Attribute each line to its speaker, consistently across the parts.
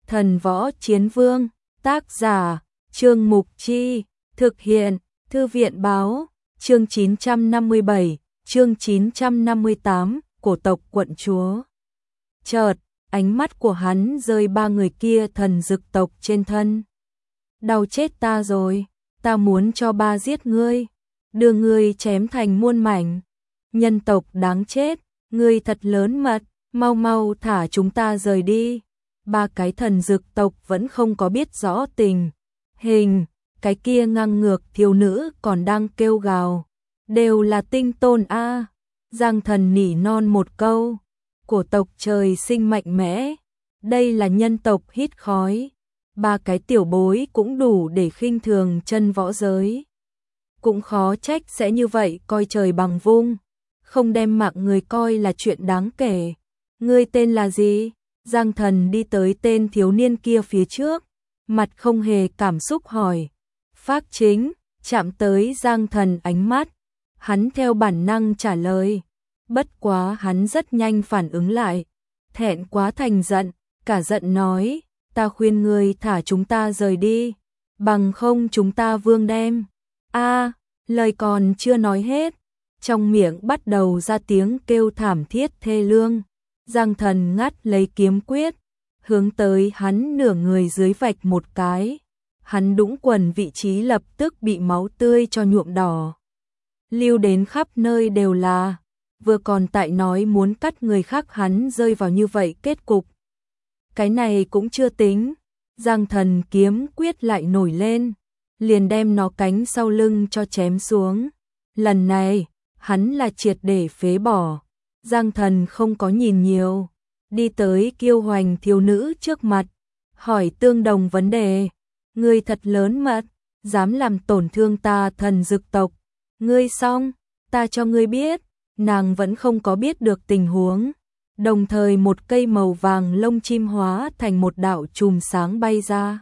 Speaker 1: Thần Võ Chiến Vương, tác giả, Trương Mục Chi, thực hiện, Thư viện báo, chương 957, chương 958, cổ tộc quận chúa. Chợt, ánh mắt của hắn rơi ba người kia thần dực tộc trên thân. Đau chết ta rồi, ta muốn cho ba giết ngươi, đưa ngươi chém thành muôn mảnh. Nhân tộc đáng chết, ngươi thật lớn mật, mau mau thả chúng ta rời đi. Ba cái thần dực tộc vẫn không có biết rõ tình hình, cái kia ngang ngược thiếu nữ còn đang kêu gào, đều là tinh tôn a. Giang Thần nỉ non một câu, cổ tộc trời sinh mạnh mẽ, đây là nhân tộc hít khói, ba cái tiểu bối cũng đủ để khinh thường chân võ giới. Cũng khó trách sẽ như vậy coi trời bằng vung, không đem mạng người coi là chuyện đáng kể. Ngươi tên là gì? Giang Thần đi tới tên thiếu niên kia phía trước, mặt không hề cảm xúc hỏi. Phác Chính, chạm tới Giang Thần ánh mắt, hắn theo bản năng trả lời. Bất quá hắn rất nhanh phản ứng lại, thẹn quá thành giận, cả giận nói, ta khuyên ngươi thả chúng ta rời đi, bằng không chúng ta vương đem. Lời còn chưa nói hết, trong miệng bắt đầu ra tiếng kêu thảm thiết thê lương. Giang Thần ngắt lấy kiếm quyết, hướng tới hắn nửa người dưới vạch một cái. Hắn đũng quần vị trí lập tức bị máu tươi cho nhuộm đỏ. Lưu đến khắp nơi đều là, vừa còn tại nói muốn cắt người khác hắn rơi vào như vậy kết cục. Cái này cũng chưa tính, Giang Thần kiếm quyết lại nổi lên, liền đem nó cánh sau lưng cho chém xuống. Lần này, hắn là triệt để phế bỏ. Giang Thần không có nhìn nhiều, đi tới kiêu hoành thiếu nữ trước mặt, hỏi tương đồng vấn đề. Ngươi thật lớn mật, dám làm tổn thương ta thần dực tộc. Ngươi xong, ta cho ngươi biết. Nàng vẫn không có biết được tình huống. Đồng thời một cây màu vàng lông chim hóa thành một đạo chùm sáng bay ra.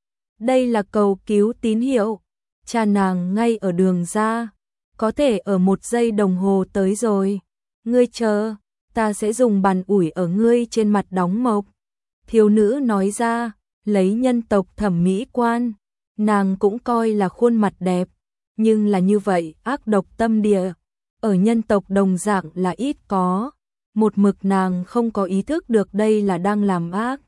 Speaker 1: Đây là cầu cứu tín hiệu. Cha nàng ngay ở đường ra, có thể ở 1 giây đồng hồ tới rồi. Ngươi chờ, ta sẽ dùng bàn ủi ở ngươi trên mặt đóng mộc. Thiếu nữ nói ra, lấy nhân tộc thẩm mỹ quan, nàng cũng coi là khuôn mặt đẹp, nhưng là như vậy ác độc tâm địa, ở nhân tộc đồng dạng là ít có. Một mực nàng không có ý thức được đây là đang làm ác.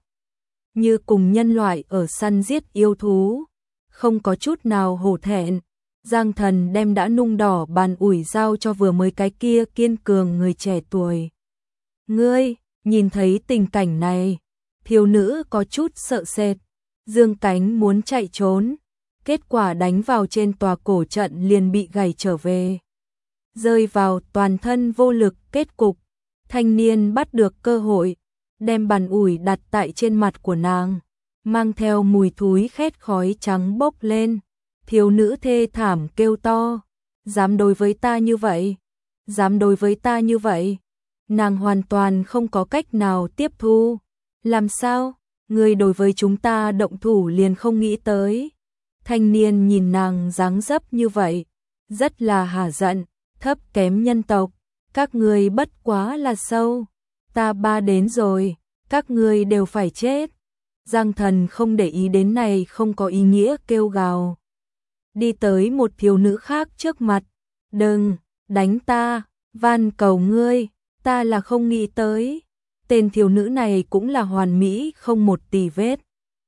Speaker 1: Như cùng nhân loại ở săn giết yêu thú, không có chút nào hổ thẹn. Giang Thần đem đã nung đỏ bàn ủi giao cho vừa mới cái kia kiên cường người trẻ tuổi. Ngươi, nhìn thấy tình cảnh này, thiếu nữ có chút sợ sệt, dương cánh muốn chạy trốn, kết quả đánh vào trên tòa cổ trận liền bị gảy trở về. Rơi vào toàn thân vô lực kết cục, thanh niên bắt được cơ hội, đem bàn ủi đặt tại trên mặt của nàng, mang theo mùi thúi khét khói trắng bốc lên. Thiếu nữ thê thảm kêu to, dám đối với ta như vậy, dám đối với ta như vậy. Nàng hoàn toàn không có cách nào tiếp thu. Làm sao, người đối với chúng ta động thủ liền không nghĩ tới. Thanh niên nhìn nàng dáng dấp như vậy, rất là hả giận, thấp kém nhân tộc, các ngươi bất quá là sâu, ta ba đến rồi, các ngươi đều phải chết. Giang Thần không để ý đến này không có ý nghĩa kêu gào. Đi tới một thiếu nữ khác trước mặt, đừng, đánh ta, van cầu ngươi, ta là không nghĩ tới. Tên thiếu nữ này cũng là hoàn mỹ không một tì vết.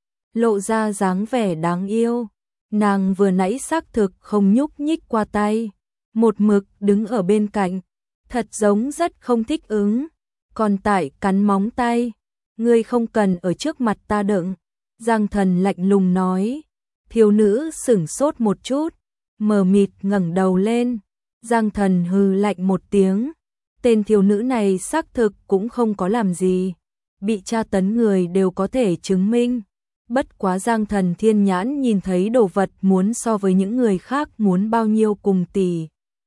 Speaker 1: Lộ ra dáng vẻ đáng yêu, nàng vừa nãy xác thực không nhúc nhích qua tay, một mực đứng ở bên cạnh, thật giống rất không thích ứng, còn tại cắn móng tay. Ngươi không cần ở trước mặt ta đựng, Giang Thần lạnh lùng nói. Thiếu nữ sửng sốt một chút, mờ mịt ngẩng đầu lên. Giang Thần hừ lạnh một tiếng. Tên thiếu nữ này xác thực cũng không có làm gì, bị tra tấn người đều có thể chứng minh. Bất quá Giang Thần thiên nhãn nhìn thấy đồ vật muốn so với những người khác muốn bao nhiêu cùng tỉ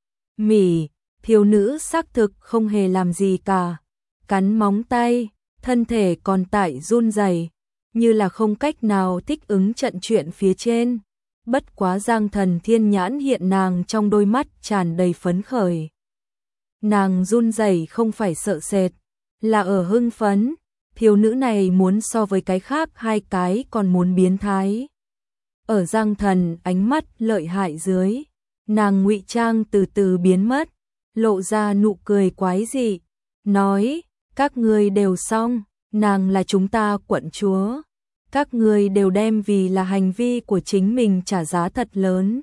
Speaker 1: mỉ. Thiếu nữ xác thực không hề làm gì cả, cắn móng tay, thân thể còn tại run rẩy, như là không cách nào thích ứng trận chuyện phía trên. Bất quá Giang Thần thiên nhãn hiện nàng trong đôi mắt tràn đầy phấn khởi. Nàng run rẩy không phải sợ sệt, là ở hưng phấn. Thiếu nữ này muốn so với cái khác hai cái còn muốn biến thái. Ở Giang Thần ánh mắt lợi hại dưới, nàng ngụy trang từ từ biến mất, lộ ra nụ cười quái dị, nói, các ngươi đều xong, nàng là chúng ta quận chúa. Các ngươi đều đem vì là hành vi của chính mình trả giá thật lớn.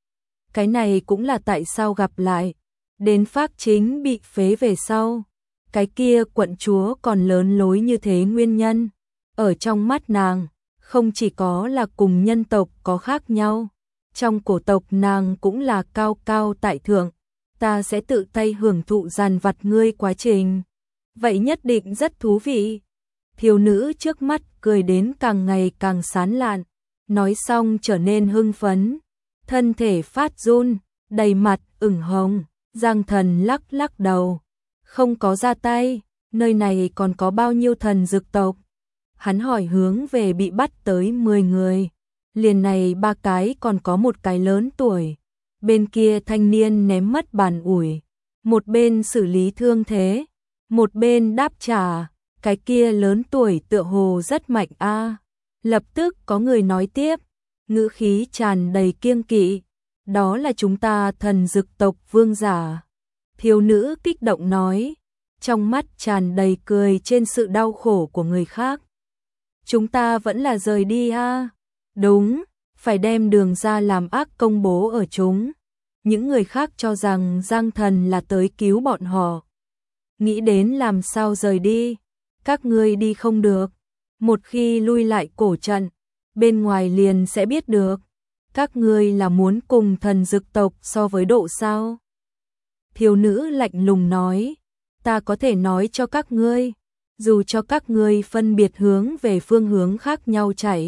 Speaker 1: Cái này cũng là tại sao gặp lại, đến Phác Chính bị phế về sau. Cái kia quận chúa còn lớn lối như thế nguyên nhân. Ở trong mắt nàng, không chỉ có là cùng nhân tộc có khác nhau. Trong cổ tộc nàng cũng là cao cao tại thượng. Ta sẽ tự tay hưởng thụ dàn vặt ngươi quá trình. Vậy nhất định rất thú vị. Thiếu nữ trước mắt cười đến càng ngày càng sán lạn. Nói xong trở nên hưng phấn. Thân thể phát run, đầy mặt ửng hồng. Giang Thần lắc lắc đầu. Không có ra tay, nơi này còn có bao nhiêu thần dược tộc? Hắn hỏi hướng về bị bắt tới 10 người. Liền này 3 cái còn có một cái lớn tuổi. Bên kia thanh niên ném mất bàn ủi. Một bên xử lý thương thế. Một bên đáp trả. Cái kia lớn tuổi tựa hồ rất mạnh a. Lập tức có người nói tiếp. Ngữ khí tràn đầy kiêng kỵ. Đó là chúng ta thần dược tộc vương giả. Thiếu nữ kích động nói, trong mắt tràn đầy cười trên sự đau khổ của người khác. Chúng ta vẫn là rời đi ha. Đúng, phải đem Đường ra làm ác công bố ở chúng. Những người khác cho rằng Giang Thần là tới cứu bọn họ. Nghĩ đến làm sao rời đi, các ngươi đi không được. Một khi lui lại cổ trận, bên ngoài liền sẽ biết được. Các ngươi là muốn cùng thần dược tộc so với độ sao? Thiếu nữ lạnh lùng nói, ta có thể nói cho các ngươi, dù cho các ngươi phân biệt hướng về phương hướng khác nhau chạy,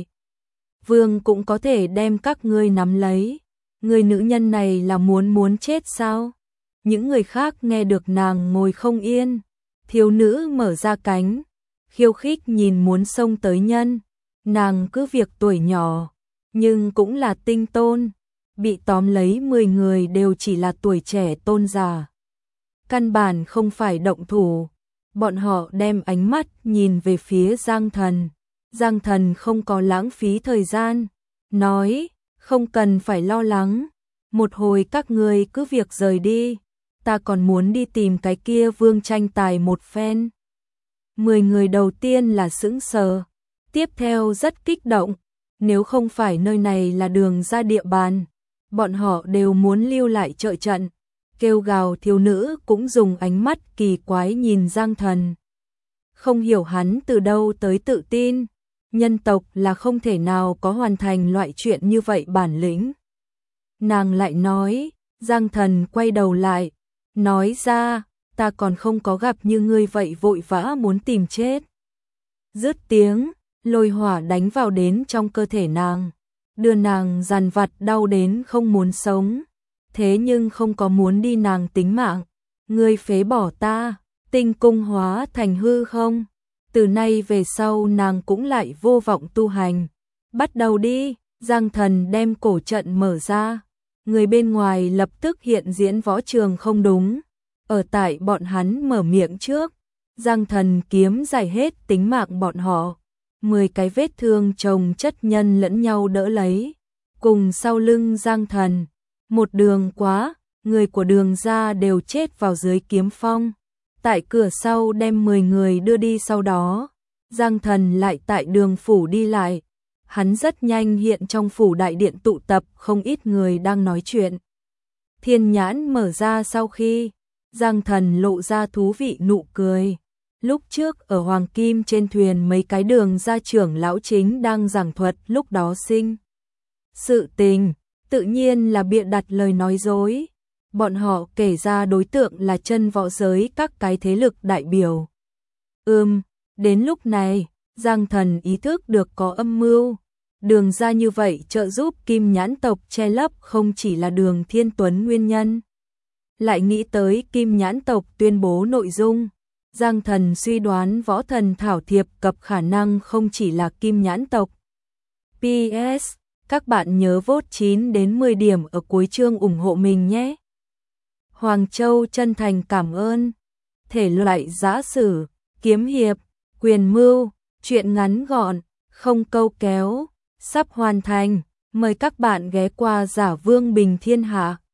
Speaker 1: vương cũng có thể đem các ngươi nắm lấy. Người nữ nhân này là muốn chết sao? Những người khác nghe được nàng ngồi không yên. Thiếu nữ mở ra cánh, khiêu khích nhìn muốn xông tới nhân. Nàng cứ việc tuổi nhỏ, nhưng cũng là tinh tôn. Bị tóm lấy 10 người đều chỉ là tuổi trẻ tôn giả. Căn bản không phải động thủ. Bọn họ đem ánh mắt nhìn về phía Giang Thần. Giang Thần không có lãng phí thời gian. Nói, không cần phải lo lắng. Một hồi các ngươi cứ việc rời đi. Ta còn muốn đi tìm cái kia vương tranh tài một phen. 10 người đầu tiên là sững sờ. Tiếp theo rất kích động. Nếu không phải nơi này là Đường ra địa bàn, bọn họ đều muốn lưu lại trợ trận. Kêu gào thiếu nữ cũng dùng ánh mắt kỳ quái nhìn Giang Thần. Không hiểu hắn từ đâu tới tự tin. Nhân tộc là không thể nào có hoàn thành loại chuyện như vậy bản lĩnh. Nàng lại nói, Giang Thần quay đầu lại, nói ra, ta còn không có gặp như ngươi vậy vội vã muốn tìm chết. Dứt tiếng, lôi hỏa đánh vào đến trong cơ thể nàng, đưa nàng dằn vặt đau đến không muốn sống. Thế nhưng không có muốn đi nàng tính mạng. Ngươi phế bỏ ta, tinh cung hóa thành hư không. Từ nay về sau nàng cũng lại vô vọng tu hành. Bắt đầu đi, Giang Thần đem cổ trận mở ra. Người bên ngoài lập tức hiện diễn võ trường không đúng. Ở tại bọn hắn mở miệng trước, Giang Thần kiếm giải hết tính mạng bọn họ. 10 cái vết thương chồng chất nhân lẫn nhau đỡ lấy. Cùng sau lưng Giang Thần. Một đường quá, người của Đường ra đều chết vào dưới kiếm phong. Tại cửa sau đem 10 người đưa đi sau đó. Giang Thần lại tại Đường phủ đi lại. Hắn rất nhanh hiện trong phủ đại điện tụ tập không ít người đang nói chuyện. Thiên nhãn mở ra sau khi, Giang Thần lộ ra thú vị nụ cười. Lúc trước ở Hoàng Kim trên thuyền mấy cái Đường gia trưởng lão chính đang giảng thuật lúc đó sinh sự tình. Tự nhiên là bịa đặt lời nói dối. Bọn họ kể ra đối tượng là chân võ giới các cái thế lực đại biểu. Đến lúc này, Giang Thần ý thức được có âm mưu. Đường ra như vậy trợ giúp Kim Nhãn tộc che lấp không chỉ là Đường Thiên Tuấn nguyên nhân. Lại nghĩ tới Kim Nhãn tộc tuyên bố nội dung. Giang Thần suy đoán võ thần thảo thiệp cập khả năng không chỉ là Kim Nhãn tộc. PS, các bạn nhớ vote 9 đến 10 điểm ở cuối chương ủng hộ mình nhé. Hoàng Châu chân thành cảm ơn. Thể loại giã sử, kiếm hiệp, Quyền mưu, chuyện ngắn gọn, không câu kéo, sắp hoàn thành. Mời các bạn ghé qua Giả Vương Bình Thiên Hạ.